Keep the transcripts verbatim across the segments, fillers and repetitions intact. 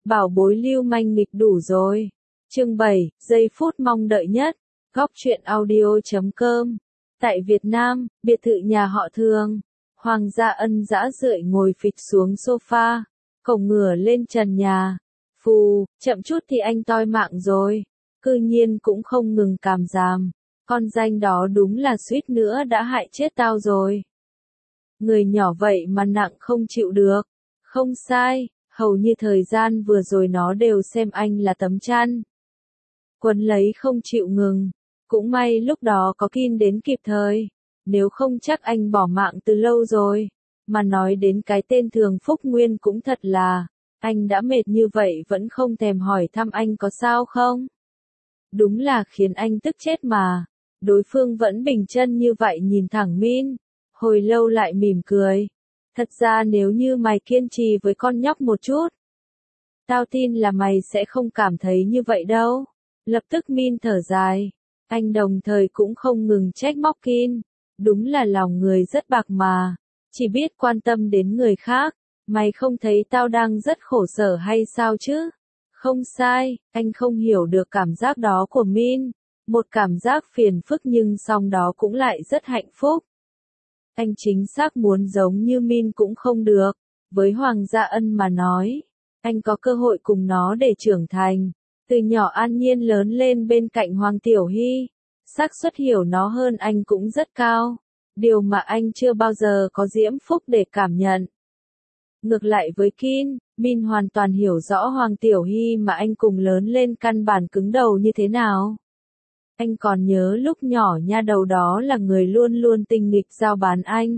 Bảo bối lưu manh nghịch đủ rồi. Chương bảy, giây phút mong đợi nhất. Góc truyện audio chấm com. Tại Việt Nam, biệt thự nhà họ Thường. Hoàng gia Ân dã rượi ngồi phịch xuống sofa, cổng ngửa lên trần nhà. Phù, chậm chút thì anh toi mạng rồi. Cư nhiên cũng không ngừng càm ràm. Con danh đó đúng là suýt nữa đã hại chết tao rồi. Người nhỏ vậy mà nặng không chịu được. Không sai, hầu như thời gian vừa rồi nó đều xem anh là tấm chăn. Quấn lấy không chịu ngừng. Cũng may lúc đó có Kin đến kịp thời. Nếu không chắc anh bỏ mạng từ lâu rồi. Mà nói đến cái tên Thường Phúc Nguyên cũng thật là, anh đã mệt như vậy vẫn không thèm hỏi thăm anh có sao không. Đúng là khiến anh tức chết mà. Đối phương vẫn bình chân như vậy nhìn thẳng Min. Hồi lâu lại mỉm cười. Thật ra nếu như mày kiên trì với con nhóc một chút, tao tin là mày sẽ không cảm thấy như vậy đâu. Lập tức Min thở dài. Anh đồng thời cũng không ngừng trách móc Kin. Đúng là lòng người rất bạc mà. Chỉ biết quan tâm đến người khác. Mày không thấy tao đang rất khổ sở hay sao chứ? Không sai, anh không hiểu được cảm giác đó của Min. Một cảm giác phiền phức nhưng song đó cũng lại rất hạnh phúc. Anh chính xác muốn giống như Min cũng không được. Với Hoàng gia Ân mà nói, anh có cơ hội cùng nó để trưởng thành. Từ nhỏ an nhiên lớn lên bên cạnh Hoàng Tiểu Hy. Xác suất hiểu nó hơn anh cũng rất cao. Điều mà anh chưa bao giờ có diễm phúc để cảm nhận. Ngược lại với Kin, Min hoàn toàn hiểu rõ Hoàng Tiểu Hy mà anh cùng lớn lên căn bản cứng đầu như thế nào. Anh còn nhớ lúc nhỏ nha đầu đó là người luôn luôn tinh nghịch giao bán anh.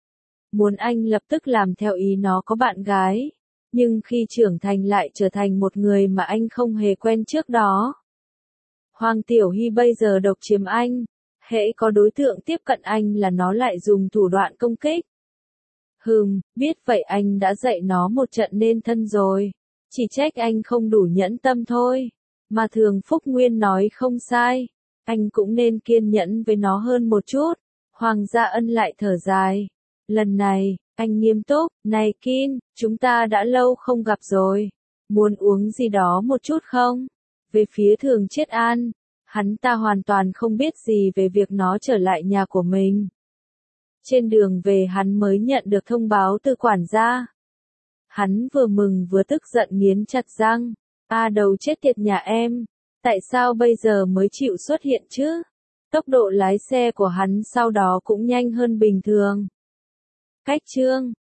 Muốn anh lập tức làm theo ý nó có bạn gái. Nhưng khi trưởng thành lại trở thành một người mà anh không hề quen trước đó. Hoàng Tiểu Hy bây giờ độc chiếm anh. Hễ có đối tượng tiếp cận anh là nó lại dùng thủ đoạn công kích. Hừm, biết vậy anh đã dạy nó một trận nên thân rồi. Chỉ trách anh không đủ nhẫn tâm thôi. Mà Thường Phúc Nguyên nói không sai. Anh cũng nên kiên nhẫn với nó hơn một chút. Hoàng gia Ân lại thở dài. Lần này, anh nghiêm túc. Này Kin, chúng ta đã lâu không gặp rồi. Muốn uống gì đó một chút không? Về phía Thường Chiết An, hắn ta hoàn toàn không biết gì về việc nó trở lại nhà của mình. Trên đường về hắn mới nhận được thông báo từ quản gia. Hắn vừa mừng vừa tức giận nghiến chặt răng. A đầu chết tiệt nhà em. Tại sao bây giờ mới chịu xuất hiện chứ? Tốc độ lái xe của hắn sau đó cũng nhanh hơn bình thường. Cách chương